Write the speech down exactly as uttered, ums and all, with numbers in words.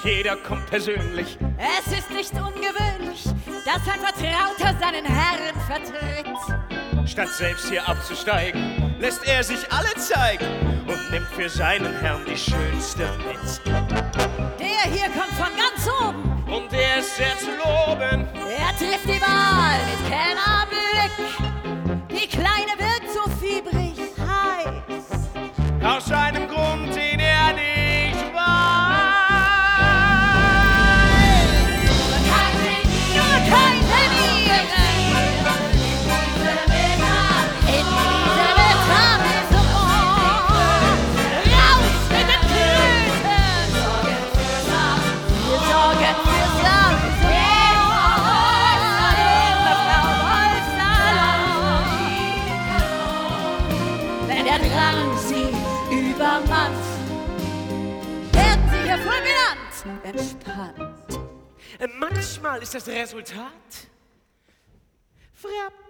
jeder kommt persönlich. Es ist nicht ungewöhnlich, dass ein Vertrauter seinen Herrn vertritt. Statt selbst hier abzusteigen, lässt er sich alle zeigen und nimmt für seinen Herrn die schönste mit. Der hier kommt von ganz oben und der ist sehr zu loben. Er trifft die Wahl mit Kennerblick. Die Kleine wirkt so fiebrig heiß. Aus einem Grund, den er nicht weiß. Nur kein Verlieren. In dieser Betrachtung. Raus mit den Blüten. Wir sorgen für Samson. Wenn der Drang sie übermannt, werden sie hier fulminant entspannt. Manchmal ist das Resultat frappant.